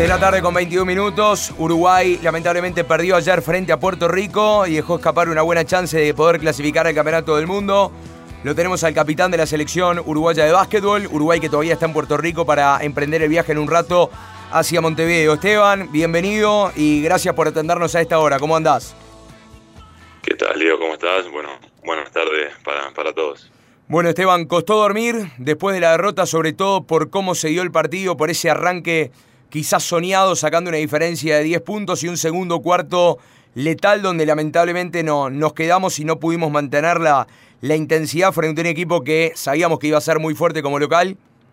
6 de la tarde con 21 minutos. Uruguay lamentablemente perdió ayer frente a Puerto Rico y dejó escapar una buena chance de poder clasificar al Campeonato del Mundo. Lo tenemos al capitán de la selección uruguaya de básquetbol. Uruguay que todavía está en Puerto Rico para emprender el viaje en un rato hacia Montevideo. Esteban, bienvenido y gracias por atendernos a esta hora. ¿Cómo andás? ¿Qué tal, Leo? ¿Cómo estás? Bueno, buenas tardes para todos. Bueno, Esteban, ¿costó dormir después de la derrota, sobre todo por cómo se dio el partido, por ese arranque quizás soñado, sacando una diferencia de 10 puntos y un segundo cuarto letal donde lamentablemente nos quedamos y no pudimos mantener la intensidad frente a un equipo que sabíamos que iba a ser muy fuerte como local?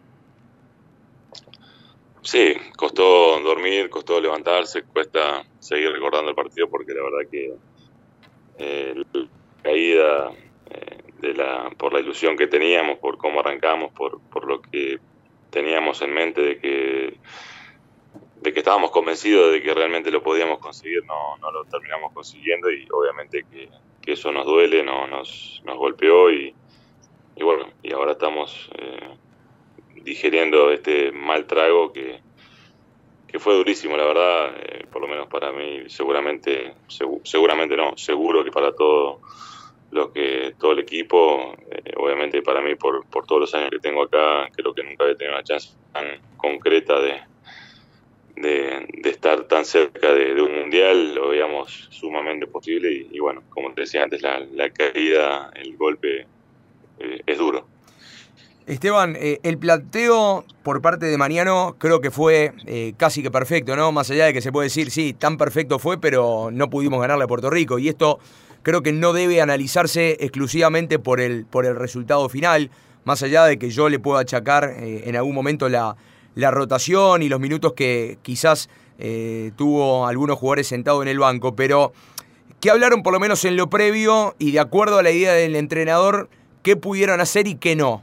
Sí, costó dormir, costó levantarse, cuesta seguir recordando el partido porque la verdad que la caída por la ilusión que teníamos, por cómo arrancamos, por lo que teníamos en mente de que estábamos convencidos de que realmente lo podíamos conseguir, no lo terminamos consiguiendo y obviamente que eso nos duele, nos golpeó y bueno, y ahora estamos digiriendo este mal trago que fue durísimo, la verdad, por lo menos para mí, seguramente no, seguro que para todo el equipo, obviamente para mí por todos los años que tengo acá, creo que nunca había tenido una chance tan concreta de estar tan cerca de un mundial, lo veíamos sumamente posible y bueno, como te decía antes, la caída, el golpe es duro. Esteban, el planteo por parte de Mariano creo que fue casi que perfecto, ¿no? Más allá de que se puede decir, sí, tan perfecto fue, pero no pudimos ganarle a Puerto Rico. Y esto creo que no debe analizarse exclusivamente por el resultado final, más allá de que yo le puedo achacar en algún momento la rotación y los minutos que quizás tuvo algunos jugadores sentados en el banco. Pero, ¿qué hablaron por lo menos en lo previo y de acuerdo a la idea del entrenador, qué pudieron hacer y qué no?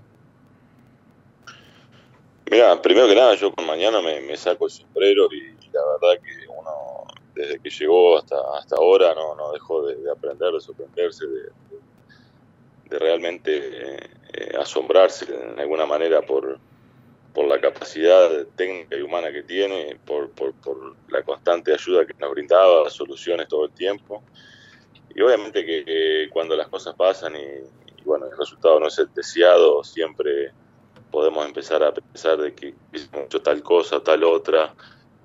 Mira, primero que nada, yo con mañana me saco el sombrero y la verdad que uno, desde que llegó hasta ahora, no dejó de aprender, de sorprenderse, de realmente asombrarse de alguna manera por la capacidad técnica y humana que tiene, por la constante ayuda que nos brindaba, soluciones todo el tiempo. Y obviamente que cuando las cosas pasan y bueno, el resultado no es el deseado, siempre podemos empezar a pensar de que hicimos hecho tal cosa o tal otra.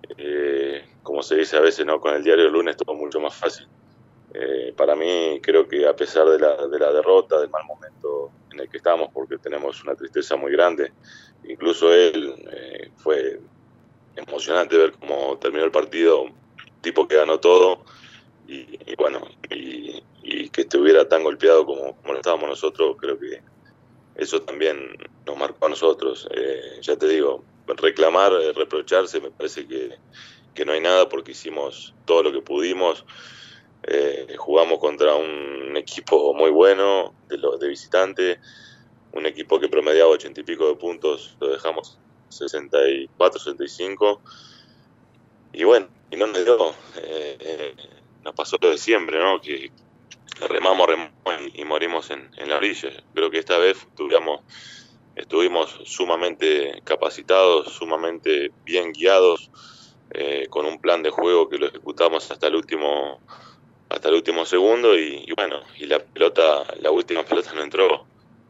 Como se dice a veces, ¿no? Con el diario del lunes todo mucho más fácil. Para mí creo que a pesar de la derrota, del mal momento en el que estamos, porque tenemos una tristeza muy grande, incluso él, fue emocionante ver cómo terminó el partido, tipo que ganó todo y bueno, y que estuviera tan golpeado como lo estábamos nosotros, creo que eso también nos marcó a nosotros. Ya te digo, reclamar, reprocharse, me parece que no hay nada porque hicimos todo lo que pudimos. Jugamos contra un equipo muy bueno de visitante, un equipo que promediaba 80 y pico de puntos, lo dejamos 64, 65 y bueno, y no nos dio, nos pasó lo de siempre, ¿no? Que remamos y morimos en la orilla. Creo que esta vez estuvimos sumamente capacitados, sumamente bien guiados, con un plan de juego que lo ejecutamos hasta el último segundo y bueno, y la última pelota no entró.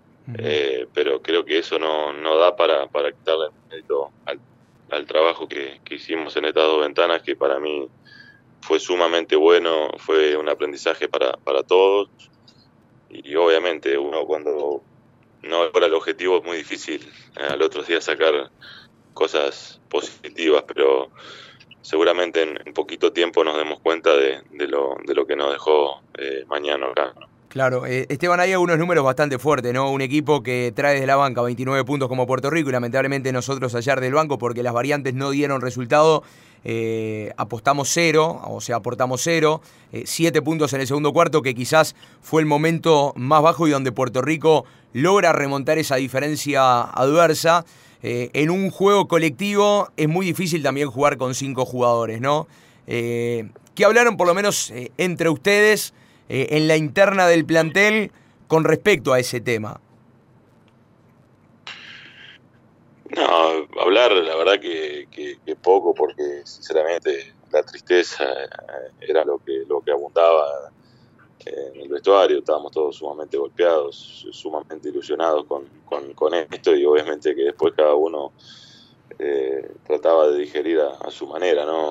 Pero creo que eso no da para quitarle mérito al trabajo que hicimos en estas dos ventanas, que para mí fue sumamente bueno, fue un aprendizaje para todos y obviamente uno cuando no logra el objetivo es muy difícil al otro día sacar cosas positivas, pero seguramente en poquito tiempo nos demos cuenta de lo que nos dejó mañana acá, ¿no? Claro, Esteban, hay algunos números bastante fuertes, ¿no? Un equipo que trae desde la banca 29 puntos como Puerto Rico y lamentablemente nosotros ayer del banco, porque las variantes no dieron resultado, apostamos 0, o sea, aportamos 0, 7 puntos en el segundo cuarto, que quizás fue el momento más bajo y donde Puerto Rico logra remontar esa diferencia adversa. En un juego colectivo es muy difícil también jugar con 5 jugadores, ¿no? ¿Qué hablaron por lo menos entre ustedes en la interna del plantel con respecto a ese tema? No, hablar, la verdad que poco, porque sinceramente la tristeza era lo que abundaba en el vestuario. Estábamos todos sumamente golpeados, sumamente ilusionados con esto, y obviamente que después cada uno trataba de digerir a su manera, ¿no?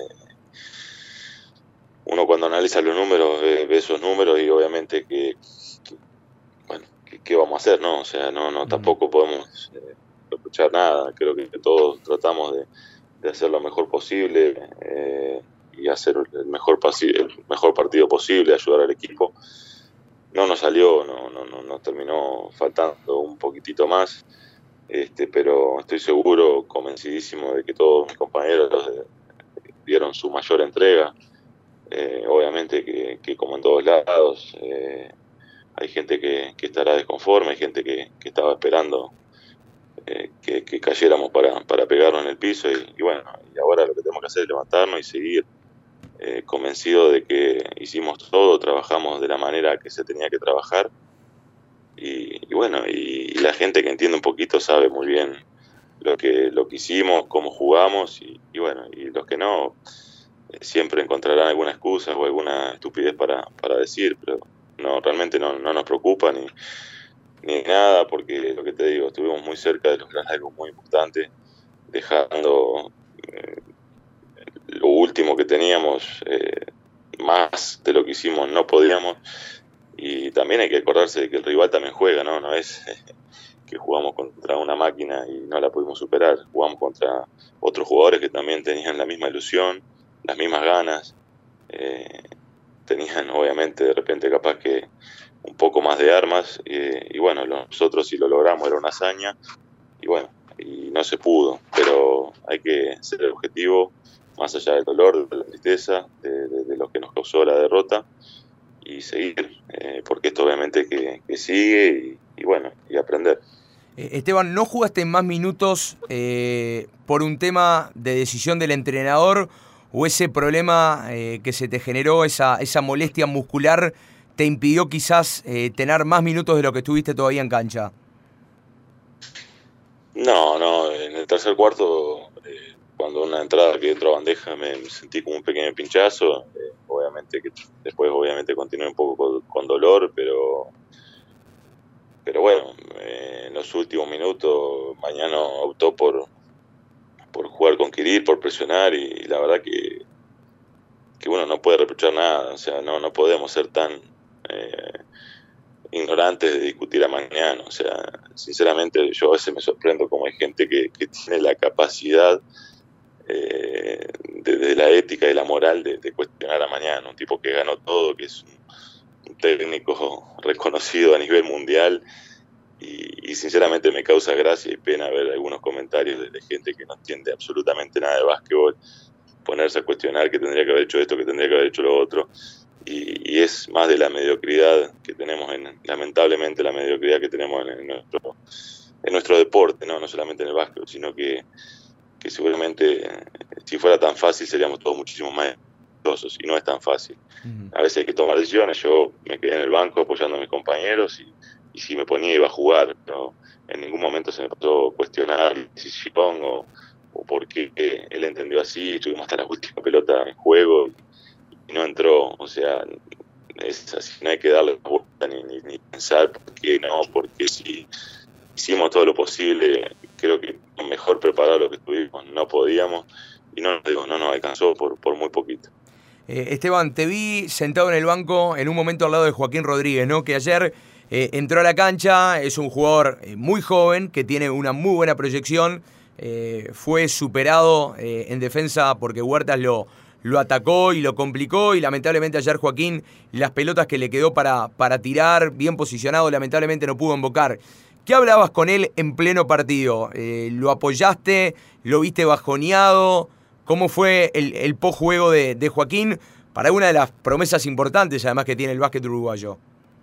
Uno cuando analiza los números ve esos números y obviamente bueno, ¿qué vamos a hacer, no? O sea, no tampoco podemos reprochar nada. Creo que todos tratamos de hacer lo mejor posible, y hacer el mejor partido posible, ayudar al equipo. No nos salió, nos terminó faltando un poquitito más, pero estoy seguro, convencidísimo de que todos mis compañeros dieron su mayor entrega. Obviamente que como en todos lados, hay gente que estará desconforme, hay gente que estaba esperando que cayéramos para pegarnos en el piso, y bueno, y ahora lo que tenemos que hacer es levantarnos y seguir, convencido de que hicimos todo, trabajamos de la manera que se tenía que trabajar, y bueno, y la gente que entiende un poquito sabe muy bien lo que hicimos, cómo jugamos, y bueno, y los que no, siempre encontrarán alguna excusa o alguna estupidez para decir, pero realmente no nos preocupa ni nada, porque lo que te digo, estuvimos muy cerca de lograr algo muy importante, dejando lo último que teníamos, más de lo que hicimos no podíamos, y también hay que acordarse de que el rival también juega, no es que jugamos contra una máquina y no la pudimos superar. Jugamos contra otros jugadores que también tenían la misma ilusión, las mismas ganas, tenían obviamente de repente capaz que un poco más de armas, y bueno, nosotros si lo logramos era una hazaña, y bueno, y no se pudo, pero hay que ser objetivo, más allá del dolor, de la tristeza, de lo que nos causó la derrota, y seguir, porque esto obviamente que sigue, y bueno, y aprender. Esteban, ¿no jugaste más minutos por un tema de decisión del entrenador, o ese problema que se te generó, esa molestia muscular, te impidió quizás tener más minutos de lo que estuviste todavía en cancha? No, en el tercer cuarto, cuando una entrada que entró a bandeja me sentí como un pequeño pinchazo, obviamente que después obviamente continué un poco con dolor, pero bueno, en los últimos minutos Mañana optó por jugar con Kirill, por presionar, y la verdad que uno no puede reprochar nada. O sea, no podemos ser tan ignorantes de discutir a Mañana. O sea, sinceramente yo a veces me sorprendo como hay gente que tiene la capacidad, de la ética y la moral de cuestionar a Mañana, un tipo que ganó todo, que es un técnico reconocido a nivel mundial, y sinceramente me causa gracia y pena ver algunos comentarios de gente que no entiende absolutamente nada de básquetbol, ponerse a cuestionar que tendría que haber hecho esto, que tendría que haber hecho lo otro, y es más de la mediocridad que tenemos, lamentablemente la mediocridad que tenemos en nuestro deporte, no solamente en el básquetbol, sino que seguramente, si fuera tan fácil seríamos todos muchísimo más exitosos, y no es tan fácil. A veces hay que tomar decisiones. Yo me quedé en el banco apoyando a mis compañeros, y si me ponía iba a jugar, pero en ningún momento se me pasó cuestionar la decisión o por qué él entendió así. Estuvimos hasta la última pelota en juego y no entró. O sea, es así, no hay que darle la vuelta ni pensar por qué no, porque si hicimos todo lo posible, creo que mejor preparado lo que estuvimos no podíamos, y no nos alcanzó por muy poquito. Esteban, te vi sentado en el banco en un momento al lado de Joaquín Rodríguez, ¿no? Que ayer entró a la cancha, es un jugador muy joven, que tiene una muy buena proyección, fue superado en defensa porque Huertas lo atacó y lo complicó, y lamentablemente ayer Joaquín, las pelotas que le quedó para tirar, bien posicionado, lamentablemente no pudo invocar. ¿Qué hablabas con él en pleno partido? ¿Lo apoyaste? ¿Lo viste bajoneado? ¿Cómo fue el post-juego de Joaquín para una de las promesas importantes además que tiene el básquet uruguayo?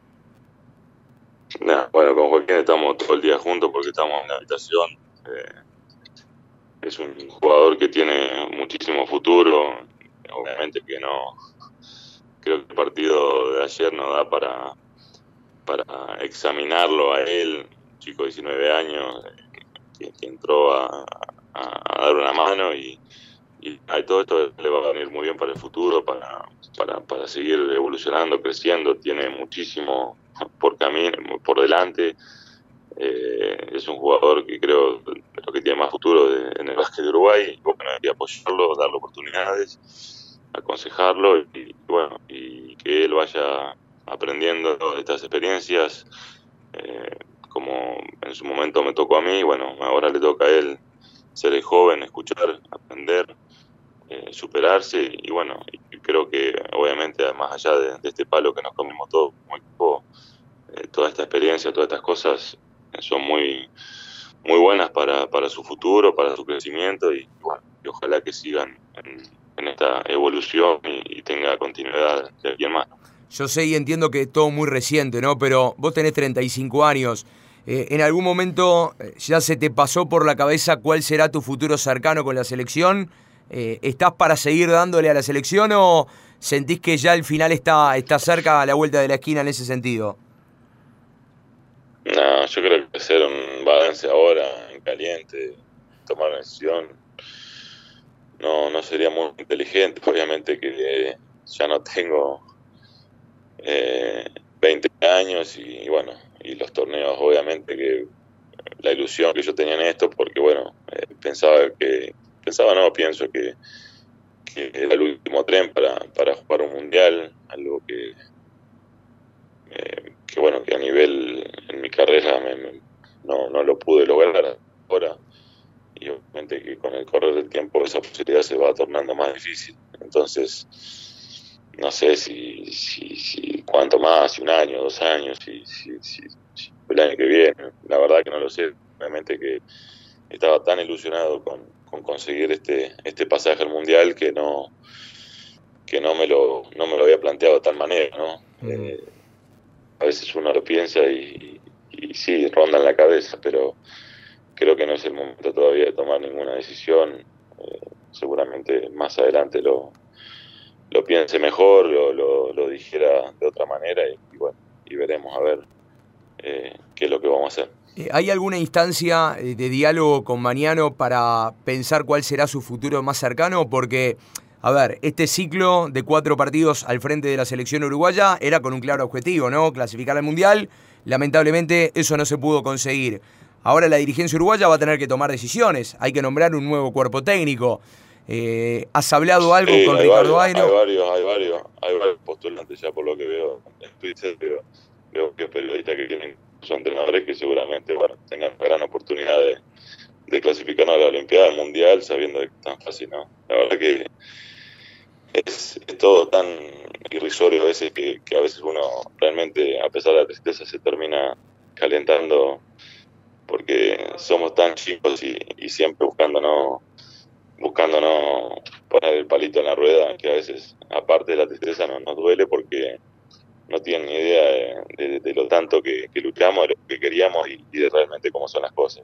Bueno, con Joaquín estamos todo el día juntos porque estamos en la habitación. Es un jugador que tiene muchísimo futuro. Obviamente que no, creo que el partido de ayer no da para examinarlo a él, un chico de 19 años, que entró a dar una mano y todo esto le va a venir muy bien para el futuro, para seguir evolucionando, creciendo. Tiene muchísimo por delante. Es un jugador que creo de lo que tiene más futuro en el básquet de Uruguay. Y bueno, hay que apoyarlo, darle oportunidades, aconsejarlo y que él vaya aprendiendo de estas experiencias, como en su momento me tocó a mí. Bueno, ahora le toca a él ser el joven, escuchar, aprender, superarse y creo que obviamente más allá de este palo que nos comimos todos como equipo, toda esta experiencia, todas estas cosas son muy buenas para su futuro, para su crecimiento y ojalá que sigan en esta evolución y tenga continuidad de aquí en más. Yo sé y entiendo que es todo muy reciente, ¿no? Pero vos tenés 35 años. ¿En algún momento ya se te pasó por la cabeza cuál será tu futuro cercano con la selección? ¿Estás para seguir dándole a la selección o sentís que ya el final está cerca a la vuelta de la esquina en ese sentido? No, yo creo que hacer un balance ahora en caliente, tomar una decisión, no sería muy inteligente. Obviamente que ya no tengo 20 años y los torneos, obviamente que la ilusión que yo tenía en esto, porque pienso que era el último tren para jugar un mundial, algo que a nivel en mi carrera no lo pude lograr ahora, y obviamente que con el correr del tiempo esa posibilidad se va tornando más difícil. Entonces no sé si cuánto más, si un año, 2 años, si el año que viene, la verdad que no lo sé. Obviamente que estaba tan ilusionado con conseguir este pasaje al mundial que no me lo había planteado de tal manera, ¿no? A veces uno lo piensa y sí, ronda en la cabeza, pero creo que no es el momento todavía de tomar ninguna decisión. Seguramente más adelante lo piense mejor, lo dijera de otra manera y veremos a ver qué es lo que vamos a hacer. ¿Hay alguna instancia de diálogo con Magnano para pensar cuál será su futuro más cercano? Porque, a ver, este ciclo de 4 partidos al frente de la selección uruguaya era con un claro objetivo, ¿no? Clasificar al Mundial. Lamentablemente eso no se pudo conseguir. Ahora la dirigencia uruguaya va a tener que tomar decisiones. Hay que nombrar un nuevo cuerpo técnico. ¿Has hablado algo con Ricardo Airo? Hay varios postulantes ya por lo que veo en Twitter. Veo que periodistas que quieren son entrenadores que seguramente tengan gran oportunidad de clasificar a la Olimpiada, al Mundial, sabiendo que es tan fácil, ¿no? La verdad que es todo tan irrisorio a veces que a veces uno realmente, a pesar de la tristeza, se termina calentando porque somos tan chicos y siempre buscando no poner el palito en la rueda, que a veces, aparte de la tristeza, nos duele porque no tienen ni idea de lo tanto que luchamos, de lo que queríamos y de realmente cómo son las cosas.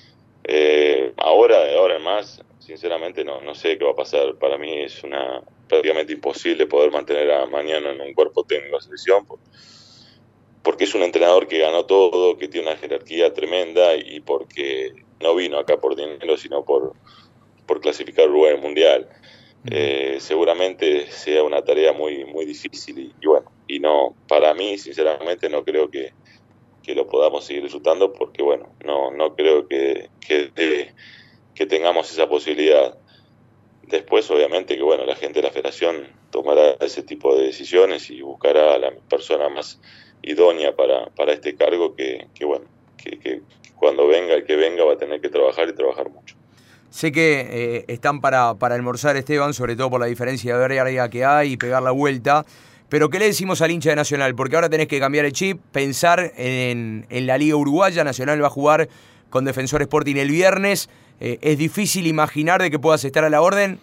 Ahora en más, sinceramente no sé qué va a pasar. Para mí es prácticamente imposible poder mantener a Magnano en un cuerpo técnico de selección, porque es un entrenador que ganó todo, que tiene una jerarquía tremenda y porque no vino acá por dinero, sino por clasificar a Uruguay al Mundial. Seguramente sea una tarea muy difícil y no, para mí sinceramente no creo que lo podamos seguir disfrutando porque no creo que tengamos esa posibilidad. Después obviamente que la gente de la federación tomará ese tipo de decisiones y buscará a la persona más idónea para este cargo que cuando venga el que venga va a tener que trabajar y trabajar mucho. Sé que están para almorzar, Esteban, sobre todo por la diferencia de horaria que hay y pegar la vuelta. Pero ¿qué le decimos al hincha de Nacional? Porque ahora tenés que cambiar el chip, pensar en la Liga Uruguaya. Nacional va a jugar con Defensor Sporting el viernes. ¿Es difícil imaginar de que puedas estar a la orden?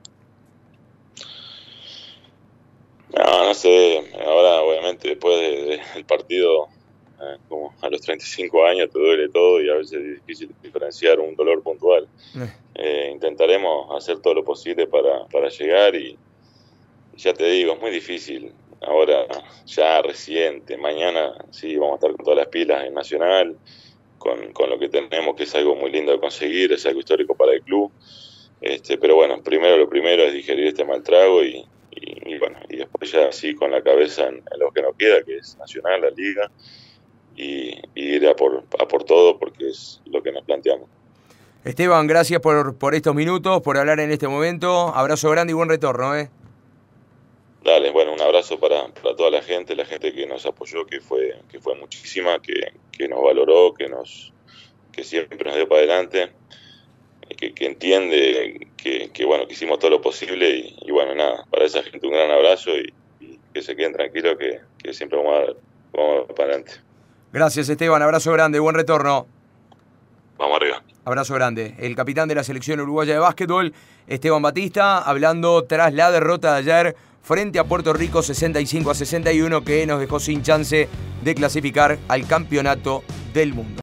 No sé. Ahora, obviamente, después del partido, como a los 35 años te duele todo y a veces es difícil diferenciar un dolor puntual. Intentaremos hacer todo lo posible para llegar y ya te digo, es muy difícil. Ahora, ya reciente, mañana sí vamos a estar con todas las pilas en Nacional. con lo que tenemos, que es algo muy lindo de conseguir, es algo histórico para el club. Pero bueno, lo primero es digerir este mal trago y bueno, y después ya así con la cabeza en lo que nos queda, que es Nacional, la Liga, y ir a por todo, porque es lo que nos planteamos. Esteban, gracias por estos minutos, por hablar en este momento. Abrazo grande y buen retorno, ¿eh? Dale, bueno, un abrazo para toda la gente que nos apoyó, que fue muchísima, que nos valoró, que siempre nos dio para adelante, que entiende que bueno, que hicimos todo lo posible y bueno, nada, para esa gente un gran abrazo y que se queden tranquilos que siempre vamos para adelante. Gracias, Esteban, abrazo grande, buen retorno. Vamos arriba. Abrazo grande. El capitán de la selección uruguaya de básquetbol, Esteban Batista, hablando tras la derrota de ayer frente a Puerto Rico 65-61, que nos dejó sin chance de clasificar al campeonato del mundo.